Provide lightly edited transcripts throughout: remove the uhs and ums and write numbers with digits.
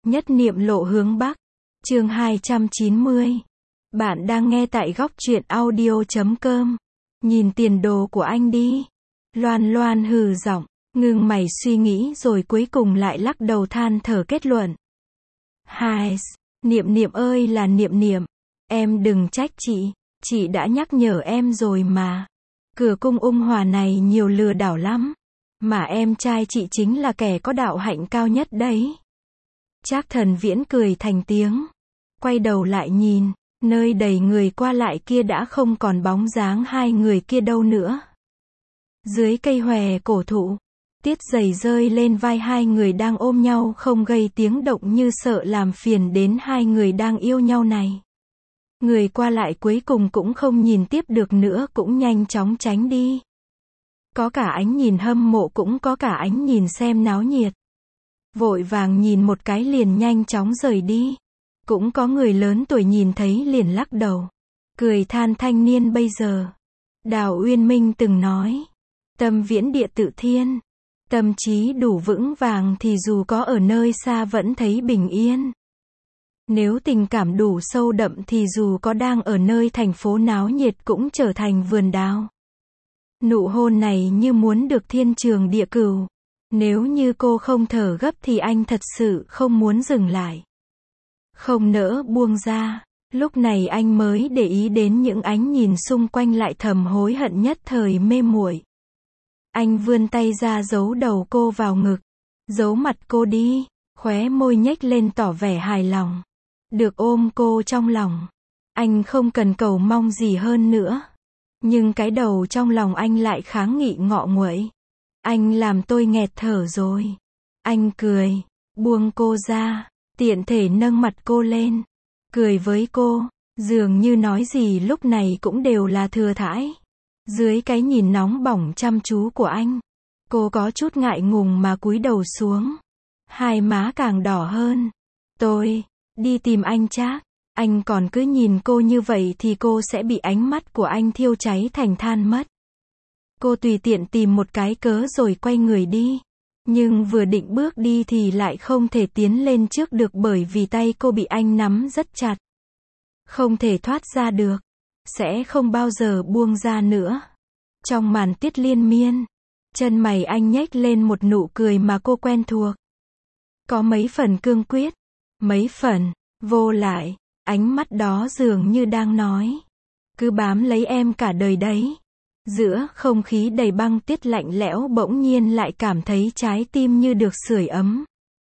Nhất niệm lộ hướng Bắc. Chương 290. Bạn đang nghe tại góc truyện audio.com. Nhìn tiền đồ của anh đi. Loan Loan hừ giọng, ngưng mày suy nghĩ rồi cuối cùng lại lắc đầu than thở kết luận. Hai, Niệm Niệm ơi là Niệm Niệm, em đừng trách chị đã nhắc nhở em rồi mà. Cửa cung Ung Hòa này nhiều lừa đảo lắm, mà em trai chị chính là kẻ có đạo hạnh cao nhất đấy. Trác Thần Viễn cười thành tiếng, quay đầu lại nhìn, nơi đầy người qua lại kia đã không còn bóng dáng hai người kia đâu nữa. Dưới cây hòe cổ thụ, tiết giày rơi lên vai hai người đang ôm nhau không gây tiếng động như sợ làm phiền đến hai người đang yêu nhau này. Người qua lại cuối cùng cũng không nhìn tiếp được nữa cũng nhanh chóng tránh đi. Có cả ánh nhìn hâm mộ cũng có cả ánh nhìn xem náo nhiệt. Vội vàng nhìn một cái liền nhanh chóng rời đi. Cũng có người lớn tuổi nhìn thấy liền lắc đầu, cười than thanh niên bây giờ. Đào Uyên Minh từng nói, tâm viễn địa tự thiên, tâm trí đủ vững vàng thì dù có ở nơi xa vẫn thấy bình yên. Nếu tình cảm đủ sâu đậm thì dù có đang ở nơi thành phố náo nhiệt cũng trở thành vườn đào. Nụ hôn này như muốn được thiên trường địa cửu. Nếu như cô không thở gấp thì anh thật sự không muốn dừng lại. Không nỡ buông ra. Lúc này anh mới để ý đến những ánh nhìn xung quanh lại thầm hối hận nhất thời mê muội. Anh vươn tay ra giấu đầu cô vào ngực, giấu mặt cô đi, khóe môi nhếch lên tỏ vẻ hài lòng. Được ôm cô trong lòng, anh không cần cầu mong gì hơn nữa. Nhưng cái đầu trong lòng anh lại kháng nghị ngọ nguậy. Anh làm tôi nghẹt thở rồi. Anh cười, buông cô ra, tiện thể nâng mặt cô lên, cười với cô, dường như nói gì lúc này cũng đều là thừa thãi. Dưới cái nhìn nóng bỏng chăm chú của anh, cô có chút ngại ngùng mà cúi đầu xuống. Hai má càng đỏ hơn. Tôi đi tìm anh Trác. Anh còn cứ nhìn cô như vậy thì cô sẽ bị ánh mắt của anh thiêu cháy thành than mất. Cô tùy tiện tìm một cái cớ rồi quay người đi. Nhưng vừa định bước đi thì lại không thể tiến lên trước được bởi vì tay cô bị anh nắm rất chặt. Không thể thoát ra được. Sẽ không bao giờ buông ra nữa. Trong màn tiết liên miên, chân mày anh nhếch lên một nụ cười mà cô quen thuộc. Có mấy phần cương quyết, mấy phần vô lại. Ánh mắt đó dường như đang nói, cứ bám lấy em cả đời đấy. Giữa không khí đầy băng tiết lạnh lẽo bỗng nhiên lại cảm thấy trái tim như được sưởi ấm.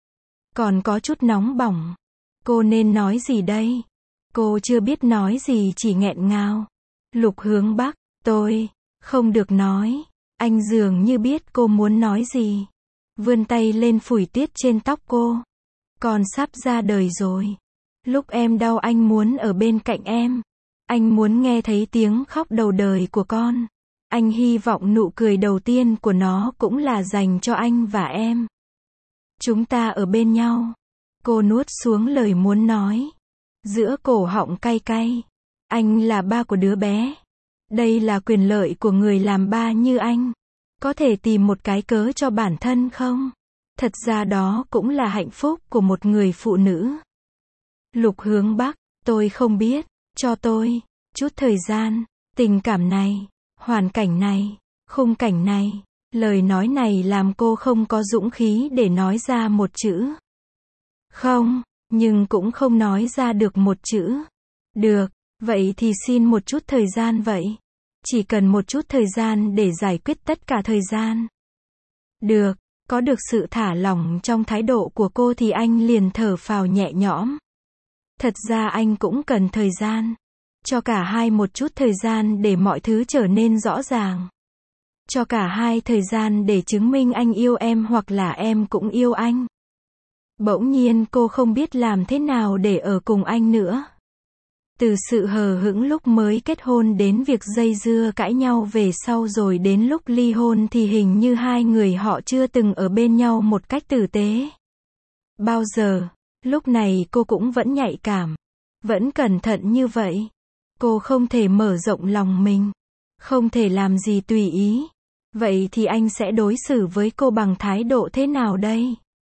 Còn có chút nóng bỏng. Cô nên nói gì đây? Cô chưa biết nói gì chỉ nghẹn ngào. Lục hướng Bắc, tôi không được nói. Anh dường như biết cô muốn nói gì. Vươn tay lên phủi tiết trên tóc cô. Con sắp ra đời rồi. Lúc em đau anh muốn ở bên cạnh em. Anh muốn nghe thấy tiếng khóc đầu đời của con. Anh hy vọng nụ cười đầu tiên của nó cũng là dành cho anh và em. Chúng ta ở bên nhau. Cô nuốt xuống lời muốn nói. Giữa cổ họng cay cay. Anh là ba của đứa bé. Đây là quyền lợi của người làm ba như anh. Có thể tìm một cái cớ cho bản thân không? Thật ra đó cũng là hạnh phúc của một người phụ nữ. Lục hướng Bắc, tôi không biết, cho tôi chút thời gian, tình cảm này, hoàn cảnh này, khung cảnh này. Lời nói này làm cô không có dũng khí để nói ra một chữ. Không, nhưng cũng không nói ra được một chữ. Được, vậy thì xin một chút thời gian vậy. Chỉ cần một chút thời gian để giải quyết tất cả thời gian. Được, có được sự thả lỏng trong thái độ của cô thì anh liền thở phào nhẹ nhõm. Thật ra anh cũng cần thời gian. Cho cả hai một chút thời gian để mọi thứ trở nên rõ ràng. Cho cả hai thời gian để chứng minh anh yêu em hoặc là em cũng yêu anh. Bỗng nhiên cô không biết làm thế nào để ở cùng anh nữa. Từ sự hờ hững lúc mới kết hôn đến việc dây dưa cãi nhau về sau rồi đến lúc ly hôn thì hình như hai người họ chưa từng ở bên nhau một cách tử tế. Bao giờ, lúc này cô cũng vẫn nhạy cảm, vẫn cẩn thận như vậy. Cô không thể mở rộng lòng mình, không thể làm gì tùy ý. Vậy thì anh sẽ đối xử với cô bằng thái độ thế nào đây?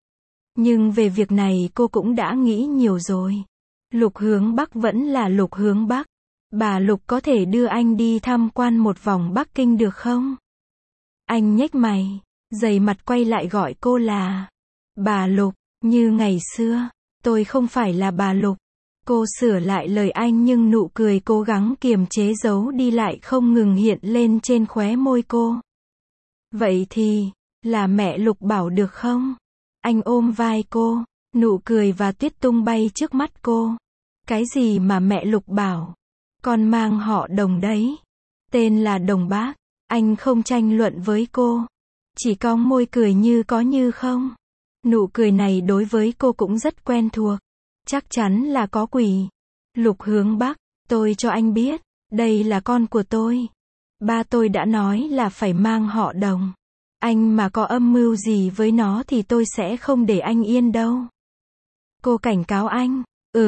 Nhưng về việc này cô cũng đã nghĩ nhiều rồi. Lục Hướng Bắc vẫn là Lục Hướng Bắc. Bà Lục có thể đưa anh đi tham quan một vòng Bắc Kinh được không? Anh nhếch mày, dày mặt quay lại gọi cô là bà Lục, như ngày xưa. Tôi không phải là bà Lục. Cô sửa lại lời anh nhưng nụ cười cố gắng kiềm chế giấu đi lại không ngừng hiện lên trên khóe môi cô. Vậy thì, là mẹ Lục Bảo được không? Anh ôm vai cô, nụ cười và tuyết tung bay trước mắt cô. Cái gì mà mẹ Lục Bảo? Con mang họ Đồng đấy. Tên là Đồng bác. Anh không tranh luận với cô. Chỉ cong môi cười như có như không. Nụ cười này đối với cô cũng rất quen thuộc. Chắc chắn là có quỷ. Lục Hướng Bắc, tôi cho anh biết, đây là con của tôi. Ba tôi đã nói là phải mang họ Đồng. Anh mà có âm mưu gì với nó thì tôi sẽ không để anh yên đâu. Cô cảnh cáo anh.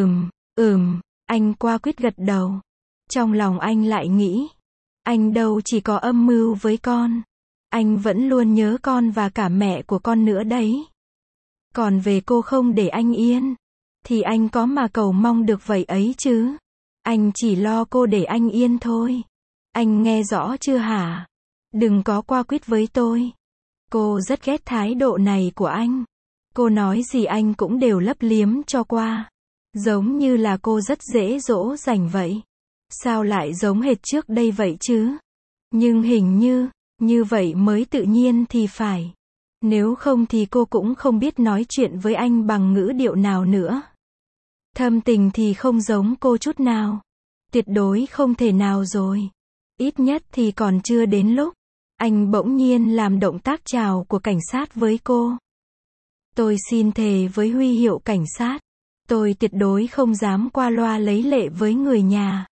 Anh quả quyết gật đầu. Trong lòng anh lại nghĩ, anh đâu chỉ có âm mưu với con. Anh vẫn luôn nhớ con và cả mẹ của con nữa đấy. Còn về cô không để anh yên, thì anh có mà cầu mong được vậy ấy chứ. Anh chỉ lo cô để anh yên thôi. Anh nghe rõ chưa hả? Đừng có qua quýt với tôi. Cô rất ghét thái độ này của anh. Cô nói gì anh cũng đều lấp liếm cho qua. Giống như là cô rất dễ dỗ dành vậy. Sao lại giống hệt trước đây vậy chứ? Nhưng hình như vậy mới tự nhiên thì phải. Nếu không thì cô cũng không biết nói chuyện với anh bằng ngữ điệu nào nữa. Thâm tình thì không giống cô chút nào. Tuyệt đối không thể nào rồi. Ít nhất thì còn chưa đến lúc. Anh bỗng nhiên làm động tác chào của cảnh sát với cô. Tôi xin thề với huy hiệu cảnh sát. Tôi tuyệt đối không dám qua loa lấy lệ với người nhà.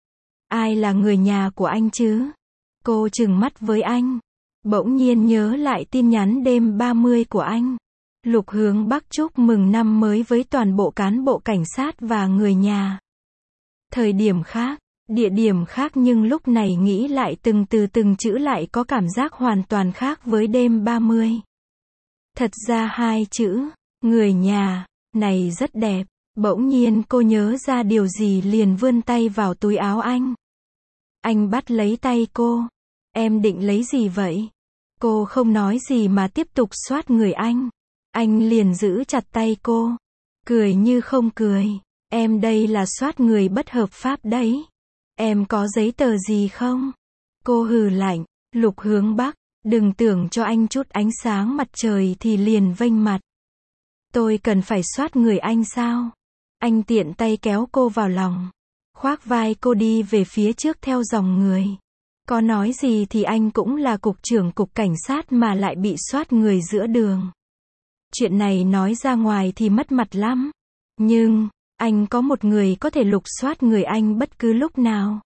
Ai là người nhà của anh chứ? Cô trừng mắt với anh. Bỗng nhiên nhớ lại tin nhắn đêm 30 của anh. Lục Hướng Bắc chúc mừng năm mới với toàn bộ cán bộ cảnh sát và người nhà. Thời điểm khác, địa điểm khác nhưng lúc này nghĩ lại từng chữ lại có cảm giác hoàn toàn khác với đêm 30. Thật ra hai chữ, người nhà, này rất đẹp. Bỗng nhiên cô nhớ ra điều gì liền vươn tay vào túi áo anh. Anh bắt lấy tay cô. Em định lấy gì vậy? Cô không nói gì mà tiếp tục xoát người anh. Anh liền giữ chặt tay cô. Cười như không cười. Em đây là xoát người bất hợp pháp đấy. Em có giấy tờ gì không? Cô hừ lạnh. Lục Hướng Bắc, đừng tưởng cho anh chút ánh sáng mặt trời thì liền vênh mặt. Tôi cần phải xoát người anh sao? Anh tiện tay kéo cô vào lòng. Khoác vai cô đi về phía trước theo dòng người. Có nói gì thì anh cũng là cục trưởng cục cảnh sát mà lại bị soát người giữa đường. Chuyện này nói ra ngoài thì mất mặt lắm. Nhưng, anh có một người có thể lục soát người anh bất cứ lúc nào.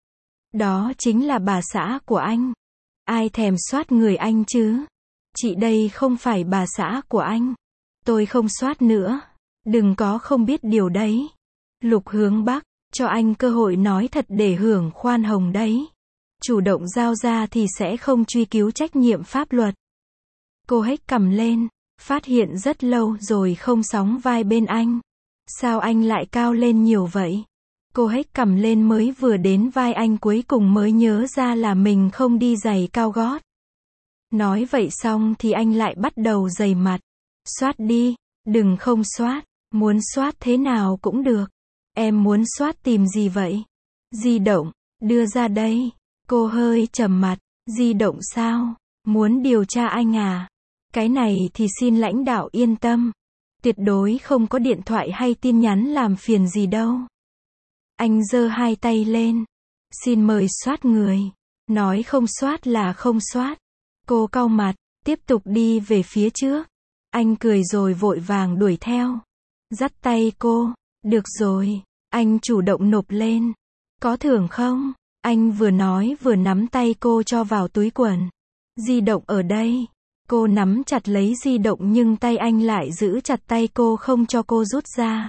Đó chính là bà xã của anh. Ai thèm soát người anh chứ? Chị đây không phải bà xã của anh. Tôi không soát nữa. Đừng có không biết điều đấy. Lục Hướng Bắc, cho anh cơ hội nói thật để hưởng khoan hồng đấy. Chủ động giao ra thì sẽ không truy cứu trách nhiệm pháp luật. Cô hếch cằm lên, phát hiện rất lâu rồi không sóng vai bên anh. Sao anh lại cao lên nhiều vậy? Cô hếch cằm lên mới vừa đến vai anh cuối cùng mới nhớ ra là mình không đi giày cao gót. Nói vậy xong thì anh lại bắt đầu dày mặt. Soát đi, đừng không soát, muốn soát thế nào cũng được. Em muốn soát tìm gì vậy? Di động, đưa ra đây. Cô hơi trầm mặt. Di động sao? Muốn điều tra anh à? Cái này thì xin lãnh đạo yên tâm. Tuyệt đối không có điện thoại hay tin nhắn làm phiền gì đâu. Anh giơ hai tay lên. Xin mời soát người. Nói không soát là không soát. Cô cau mặt, tiếp tục đi về phía trước. Anh cười rồi vội vàng đuổi theo. Dắt tay cô. Được rồi. Anh chủ động nộp lên. Có thưởng không? Anh vừa nói vừa nắm tay cô cho vào túi quần. Di động ở đây. Cô nắm chặt lấy di động nhưng tay anh lại giữ chặt tay cô không cho cô rút ra.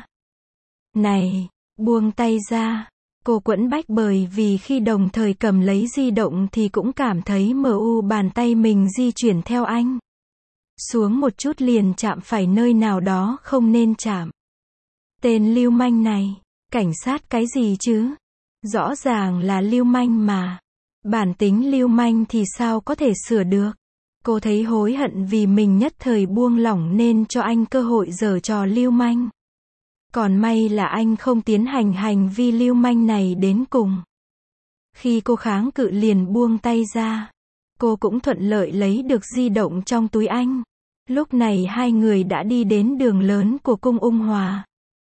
Này, buông tay ra. Cô quẫn bách bởi vì khi đồng thời cầm lấy di động thì cũng cảm thấy mờ u bàn tay mình di chuyển theo anh. Xuống một chút liền chạm phải nơi nào đó không nên chạm. Tên lưu manh này, cảnh sát cái gì chứ? Rõ ràng là lưu manh mà. Bản tính lưu manh thì sao có thể sửa được? Cô thấy hối hận vì mình nhất thời buông lỏng nên cho anh cơ hội giở trò lưu manh. Còn may là anh không tiến hành hành vi lưu manh này đến cùng. Khi cô kháng cự liền buông tay ra. Cô cũng thuận lợi lấy được di động trong túi anh. Lúc này hai người đã đi đến đường lớn của cung Ung Hòa.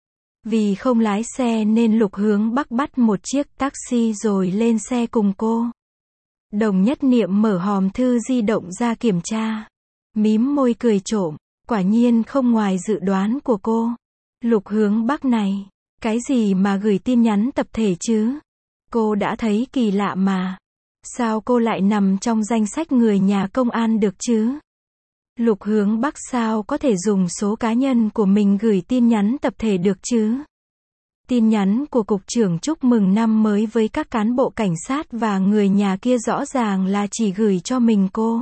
Vì không lái xe nên Lục Hướng Bắc bắt một chiếc taxi rồi lên xe cùng cô. Đồng Nhất Niệm mở hòm thư di động ra kiểm tra. Mím môi cười trộm. Quả nhiên không ngoài dự đoán của cô. Lục Hướng Bắc này, cái gì mà gửi tin nhắn tập thể chứ? Cô đã thấy kỳ lạ mà. Sao cô lại nằm trong danh sách người nhà công an được chứ? Lục Hướng Bắc sao có thể dùng số cá nhân của mình gửi tin nhắn tập thể được chứ? Tin nhắn của cục trưởng chúc mừng năm mới với các cán bộ cảnh sát và người nhà kia rõ ràng là chỉ gửi cho mình cô.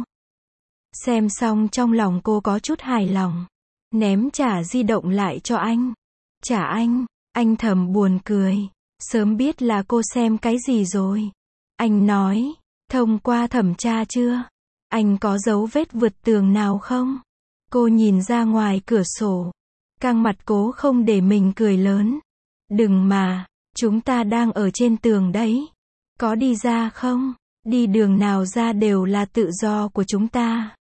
Xem xong trong lòng cô có chút hài lòng. Ném trả di động lại cho anh. Trả anh thầm buồn cười. Sớm biết là cô xem cái gì rồi. Anh nói, thông qua thẩm tra chưa? Anh có dấu vết vượt tường nào không? Cô nhìn ra ngoài cửa sổ. Căng mặt cố không để mình cười lớn. Đừng mà, chúng ta đang ở trên tường đấy. Có đi ra không? Đi đường nào ra đều là tự do của chúng ta.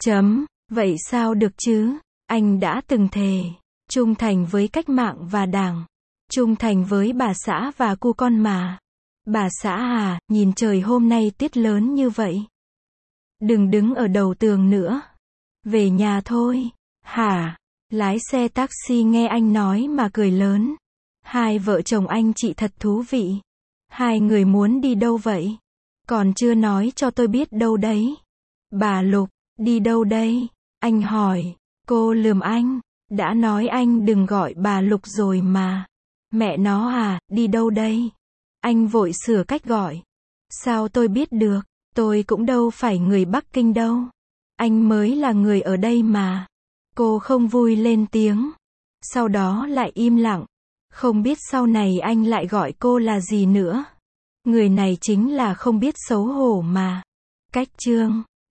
Vậy sao được chứ? Anh đã từng thề. Trung thành với cách mạng và đảng. Trung thành với bà xã và cu con mà. Bà xã à, nhìn trời hôm nay tuyết lớn như vậy. Đừng đứng ở đầu tường nữa. Về nhà thôi. Hả? Lái xe taxi nghe anh nói mà cười lớn. Hai vợ chồng anh chị thật thú vị. Hai người muốn đi đâu vậy? Còn chưa nói cho tôi biết đâu đấy. Bà Lục, đi đâu đây? Anh hỏi. Cô lườm anh. Đã nói anh đừng gọi bà Lục rồi mà. Mẹ nó à, đi đâu đây? Anh vội sửa cách gọi. Sao tôi biết được? Tôi cũng đâu phải người Bắc Kinh đâu. Anh mới là người ở đây mà. Cô không vui lên tiếng. Sau đó lại im lặng. Không biết sau này anh lại gọi cô là gì nữa. Người này chính là không biết xấu hổ mà. Cách chương